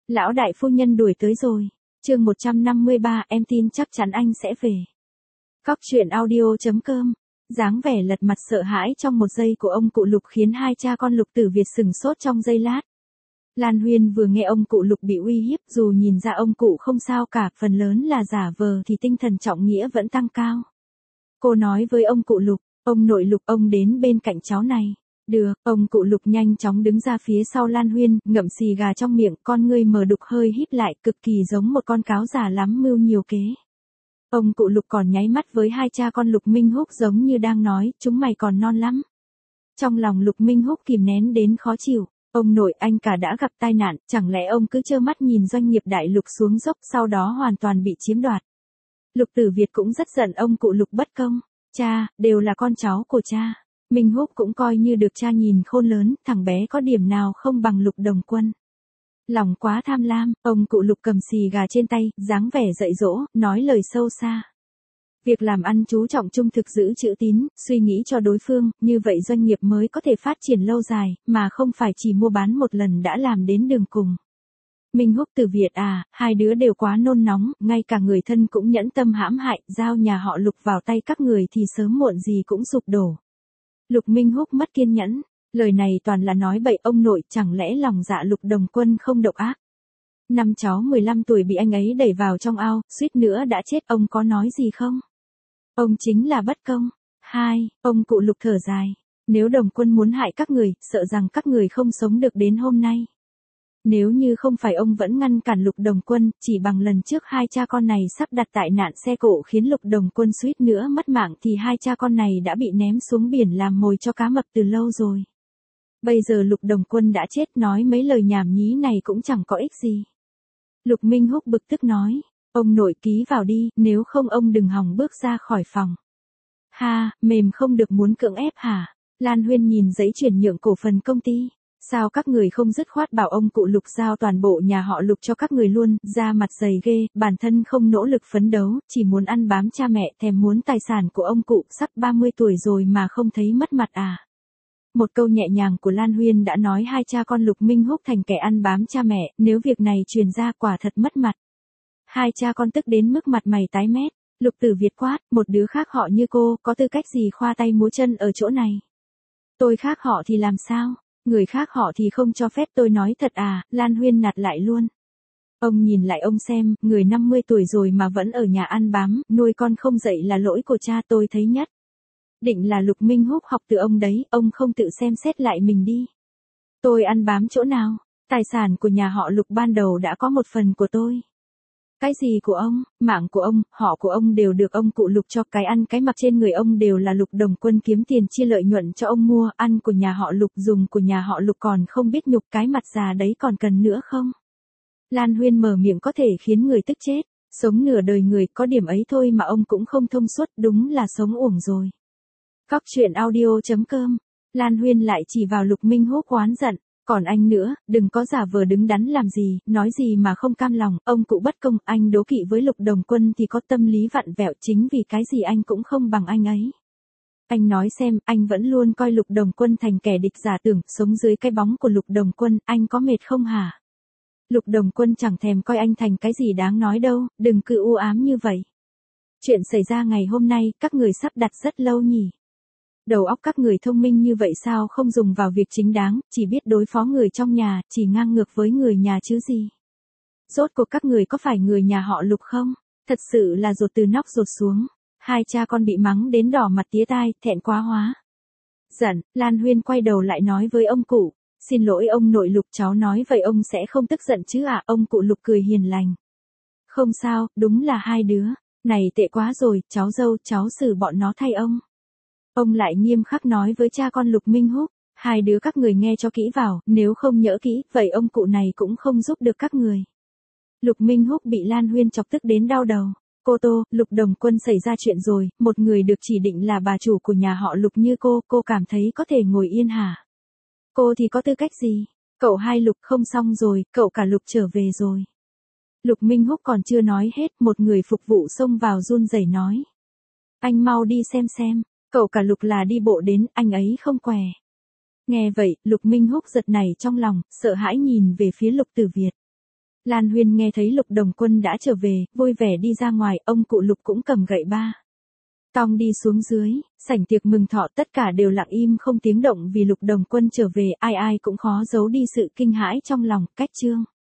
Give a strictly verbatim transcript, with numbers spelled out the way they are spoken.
Lão đại phu nhân đuổi tới rồi. Chương một trăm năm mươi ba, em tin chắc chắn anh sẽ về. Cóc truyện audio chấm com. Dáng vẻ lật mặt sợ hãi trong một giây của ông cụ Lục khiến hai cha con Lục Tử Việt sừng sốt trong giây lát. Lan Huyên vừa nghe ông cụ Lục bị uy hiếp, dù nhìn ra ông cụ không sao cả, phần lớn là giả vờ thì tinh thần trọng nghĩa vẫn tăng cao. Cô nói với ông cụ Lục, ông nội Lục, ông đến bên cạnh cháu này. Được, ông cụ Lục nhanh chóng đứng ra phía sau Lan Huyên, ngậm xì gà trong miệng, con ngươi mờ đục hơi híp lại, cực kỳ giống một con cáo già lắm mưu nhiều kế. Ông cụ Lục còn nháy mắt với hai cha con Lục Minh Húc giống như đang nói, chúng mày còn non lắm. Trong lòng Lục Minh Húc kìm nén đến khó chịu, ông nội anh cả đã gặp tai nạn, chẳng lẽ ông cứ trơ mắt nhìn doanh nghiệp đại Lục xuống dốc sau đó hoàn toàn bị chiếm đoạt. Lục Tử Việt cũng rất giận ông cụ Lục bất công, cha, đều là con cháu của cha. Minh Húc cũng coi như được cha nhìn khôn lớn, thằng bé có điểm nào không bằng Lục Đồng Quân. Lòng quá tham lam, ông cụ Lục cầm xì gà trên tay, dáng vẻ dạy dỗ, nói lời sâu xa. Việc làm ăn chú trọng trung thực, giữ chữ tín, suy nghĩ cho đối phương, như vậy doanh nghiệp mới có thể phát triển lâu dài, mà không phải chỉ mua bán một lần đã làm đến đường cùng. Minh Húc, Tử Việt à, hai đứa đều quá nôn nóng, ngay cả người thân cũng nhẫn tâm hãm hại, giao nhà họ Lục vào tay các người thì sớm muộn gì cũng sụp đổ. Lục Minh Húc mất kiên nhẫn, lời này toàn là nói bậy, ông nội, chẳng lẽ lòng dạ Lục Đồng Quân không độc ác. Năm cháu mười lăm tuổi bị anh ấy đẩy vào trong ao, suýt nữa đã chết, ông có nói gì không? Ông chính là bất công. Hai, ông cụ Lục thở dài, nếu Đồng Quân muốn hại các người, sợ rằng các người không sống được đến hôm nay. Nếu như không phải ông vẫn ngăn cản Lục Đồng Quân, chỉ bằng lần trước hai cha con này sắp đặt tại nạn xe cộ khiến Lục Đồng Quân suýt nữa mất mạng thì hai cha con này đã bị ném xuống biển làm mồi cho cá mập từ lâu rồi. Bây giờ Lục Đồng Quân đã chết, nói mấy lời nhảm nhí này cũng chẳng có ích gì. Lục Minh Húc bực tức nói, ông nội ký vào đi, nếu không ông đừng hòng bước ra khỏi phòng. Ha, mềm không được muốn cưỡng ép hả? Lan Huyên nhìn giấy chuyển nhượng cổ phần công ty. Sao các người không dứt khoát bảo ông cụ Lục giao toàn bộ nhà họ Lục cho các người luôn, ra mặt dày ghê, bản thân không nỗ lực phấn đấu, chỉ muốn ăn bám cha mẹ, thèm muốn tài sản của ông cụ, sắp ba mươi tuổi rồi mà không thấy mất mặt à. Một câu nhẹ nhàng của Lan Huyên đã nói hai cha con Lục Minh Húc thành kẻ ăn bám cha mẹ, nếu việc này truyền ra quả thật mất mặt. Hai cha con tức đến mức mặt mày tái mét, Lục Tử Việt quát, một đứa khác họ như cô, có tư cách gì khoa tay múa chân ở chỗ này. Tôi khác họ thì làm sao? Người khác họ thì không cho phép tôi nói thật à, Lan Huyên nạt lại luôn. Ông nhìn lại ông xem, người năm mươi tuổi rồi mà vẫn ở nhà ăn bám, nuôi con không dậy là lỗi của cha, tôi thấy nhất. Định là Lục Minh Húc học từ ông đấy, ông không tự xem xét lại mình đi. Tôi ăn bám chỗ nào? Tài sản của nhà họ Lục ban đầu đã có một phần của tôi. Cái gì của ông, mạng của ông, họ của ông đều được ông cụ Lục cho, cái ăn cái mặc trên người ông đều là Lục Đồng Quân kiếm tiền chia lợi nhuận cho ông mua, ăn của nhà họ Lục, dùng của nhà họ Lục, còn không biết nhục, cái mặt già đấy còn cần nữa không? Lan Huyên mở miệng có thể khiến người tức chết, sống nửa đời người, có điểm ấy thôi mà ông cũng không thông suốt, đúng là sống uổng rồi. Cóc truyện audio chấm com. Lan Huyên lại chỉ vào Lục Minh Húc oán giận. Còn anh nữa, đừng có giả vờ đứng đắn làm gì, nói gì mà không cam lòng, ông cụ bất công, anh đố kỵ với Lục Đồng Quân thì có tâm lý vặn vẹo, chính vì cái gì anh cũng không bằng anh ấy. Anh nói xem, anh vẫn luôn coi Lục Đồng Quân thành kẻ địch giả tưởng, sống dưới cái bóng của Lục Đồng Quân, anh có mệt không hả? Lục Đồng Quân chẳng thèm coi anh thành cái gì đáng nói đâu, đừng cứ u ám như vậy. Chuyện xảy ra ngày hôm nay, các người sắp đặt rất lâu nhỉ? Đầu óc các người thông minh như vậy sao không dùng vào việc chính đáng, chỉ biết đối phó người trong nhà, chỉ ngang ngược với người nhà chứ gì. Rốt cuộc các người có phải người nhà họ Lục không? Thật sự là dột từ nóc dột xuống. Hai cha con bị mắng đến đỏ mặt tía tai, thẹn quá hóa. Giận, Lan Huyên quay đầu lại nói với ông cụ, xin lỗi ông nội Lục, cháu nói vậy ông sẽ không tức giận chứ à? Ông cụ Lục cười hiền lành. Không sao, đúng là hai đứa. Này tệ quá rồi, cháu dâu, cháu xử bọn nó thay ông. Ông lại nghiêm khắc nói với cha con Lục Minh Húc, hai đứa các người nghe cho kỹ vào, nếu không nhỡ kỹ, vậy ông cụ này cũng không giúp được các người. Lục Minh Húc bị Lan Huyên chọc tức đến đau đầu. Cô Tô, Lục Đồng Quân xảy ra chuyện rồi, một người được chỉ định là bà chủ của nhà họ Lục như cô, cô cảm thấy có thể ngồi yên hả? Cô thì có tư cách gì? Cậu hai Lục không xong rồi, cậu cả Lục trở về rồi. Lục Minh Húc còn chưa nói hết, một người phục vụ xông vào run rẩy nói. Anh mau đi xem xem. Cậu cả Lục là đi bộ đến, anh ấy không què. Nghe vậy, Lục Minh Húc giật nảy trong lòng, sợ hãi nhìn về phía Lục Tử Việt. Lan Huyên nghe thấy Lục Đồng Quân đã trở về, vui vẻ đi ra ngoài, ông cụ Lục cũng cầm gậy ba tong đi xuống dưới, sảnh tiệc mừng thọ tất cả đều lặng im không tiếng động vì Lục Đồng Quân trở về, ai ai cũng khó giấu đi sự kinh hãi trong lòng, cách chương.